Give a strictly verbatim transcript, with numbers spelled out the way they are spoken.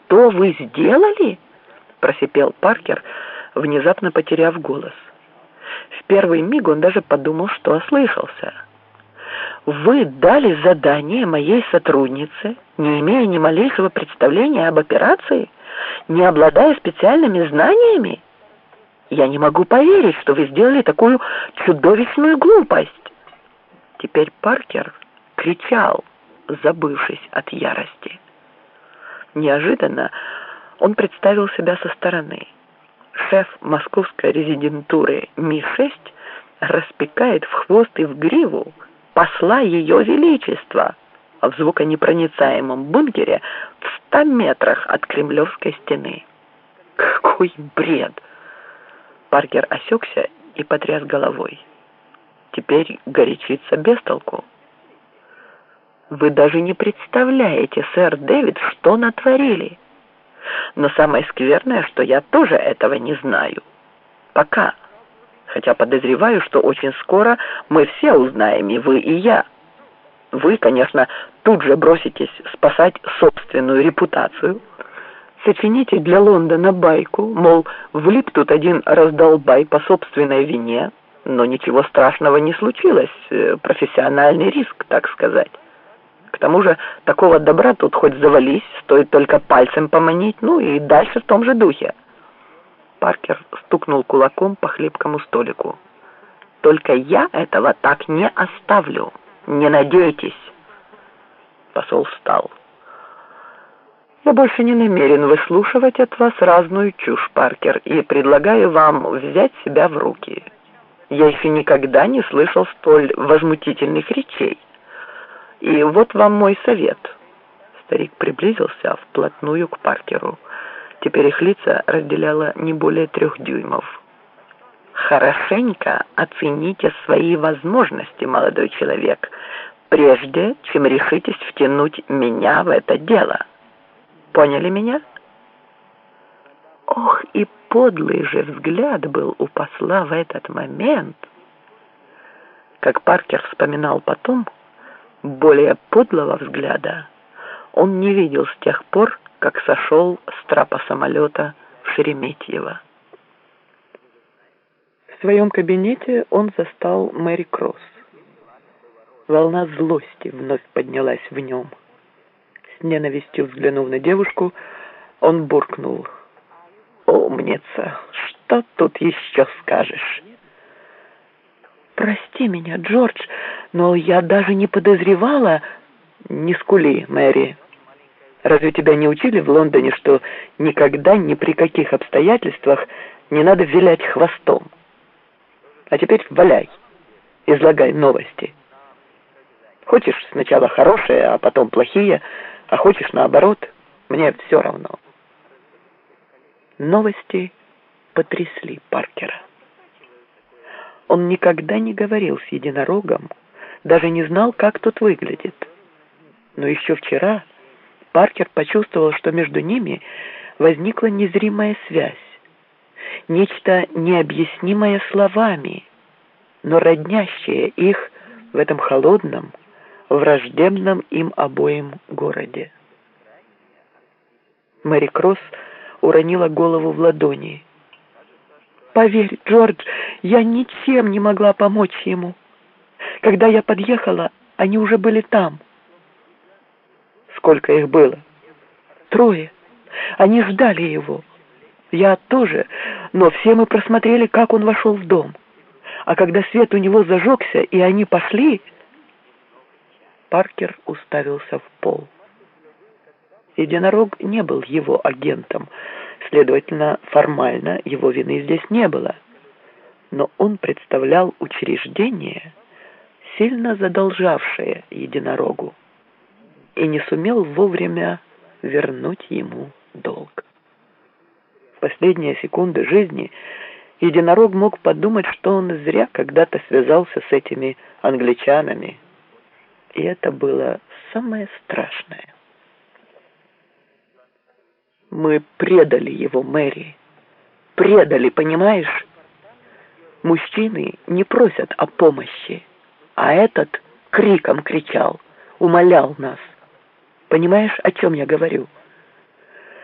что вы сделали?» — просипел Паркер, внезапно потеряв голос. В первый миг он даже подумал, что ослышался. «Вы дали задание моей сотруднице, не имея ни малейшего представления об операции, не обладая специальными знаниями? Я не могу поверить, что вы сделали такую чудовищную глупость!» Теперь Паркер кричал, забывшись от ярости. Неожиданно он представил себя со стороны. Шеф московской резидентуры Ми шесть распекает в хвост и в гриву посла Ее Величества в звуконепроницаемом бункере в ста метрах от Кремлевской стены. Какой бред! Паркер осекся и потряс головой. Теперь горячиться без толку. «Вы даже не представляете, сэр Дэвид, что натворили. Но самое скверное, что я тоже этого не знаю. Пока. Хотя подозреваю, что очень скоро мы все узнаем, и вы, и я. Вы, конечно, тут же броситесь спасать собственную репутацию. Сочините для Лондона байку, мол, влип тут один раздолбай по собственной вине, но ничего страшного не случилось, профессиональный риск, так сказать. К тому же такого добра тут хоть завались, стоит только пальцем поманить, ну и дальше в том же духе». Паркер стукнул кулаком по хлипкому столику. «Только я этого так не оставлю. Не надейтесь». Посол встал. «Я больше не намерен выслушивать от вас разную чушь, Паркер, и предлагаю вам взять себя в руки. Я еще никогда не слышал столь возмутительных речей. И вот вам мой совет». Старик приблизился вплотную к Паркеру. Теперь их лица разделяло не более трех дюймов. «Хорошенько оцените свои возможности, молодой человек, прежде чем решитесь втянуть меня в это дело. Поняли меня?» Ох, и подлый же взгляд был у посла в этот момент. Как Паркер вспоминал потом, более подлого взгляда он не видел с тех пор, как сошел с трапа самолета в Шереметьево. В своем кабинете он застал Мэри Кросс. Волна злости вновь поднялась в нем. С ненавистью взглянув на девушку, он буркнул: «Умница! Что тут еще скажешь?» «Прости меня, Джордж, но я даже не подозревала...» «Не скули, Мэри. Разве тебя не учили в Лондоне, что никогда ни при каких обстоятельствах не надо вилять хвостом? А теперь валяй, излагай новости. Хочешь сначала хорошие, а потом плохие, а хочешь наоборот, мне все равно». Новости потрясли Паркера. Он никогда не говорил с единорогом, даже не знал, как тот выглядит. Но еще вчера Паркер почувствовал, что между ними возникла незримая связь, нечто необъяснимое словами, но роднящее их в этом холодном, враждебном им обоим городе. Мэри Кросс уронила голову в ладони. «Поверь, Джордж, я ничем не могла помочь ему. Когда я подъехала, они уже были там». «Сколько их было?» «Трое. Они ждали его. Я тоже, но все мы просмотрели, как он вошел в дом. А когда свет у него зажегся, и они пошли...» Паркер уставился в пол. Единорог не был его агентом, следовательно, формально его вины здесь не было. Но он представлял учреждение, сильно задолжавшее единорогу, и не сумел вовремя вернуть ему долг. В последние секунды жизни единорог мог подумать, что он зря когда-то связался с этими англичанами. И это было самое страшное. «Мы предали его, Мэри. Предали, понимаешь? Мужчины не просят о помощи, а этот криком кричал, умолял нас. Понимаешь, о чем я говорю?»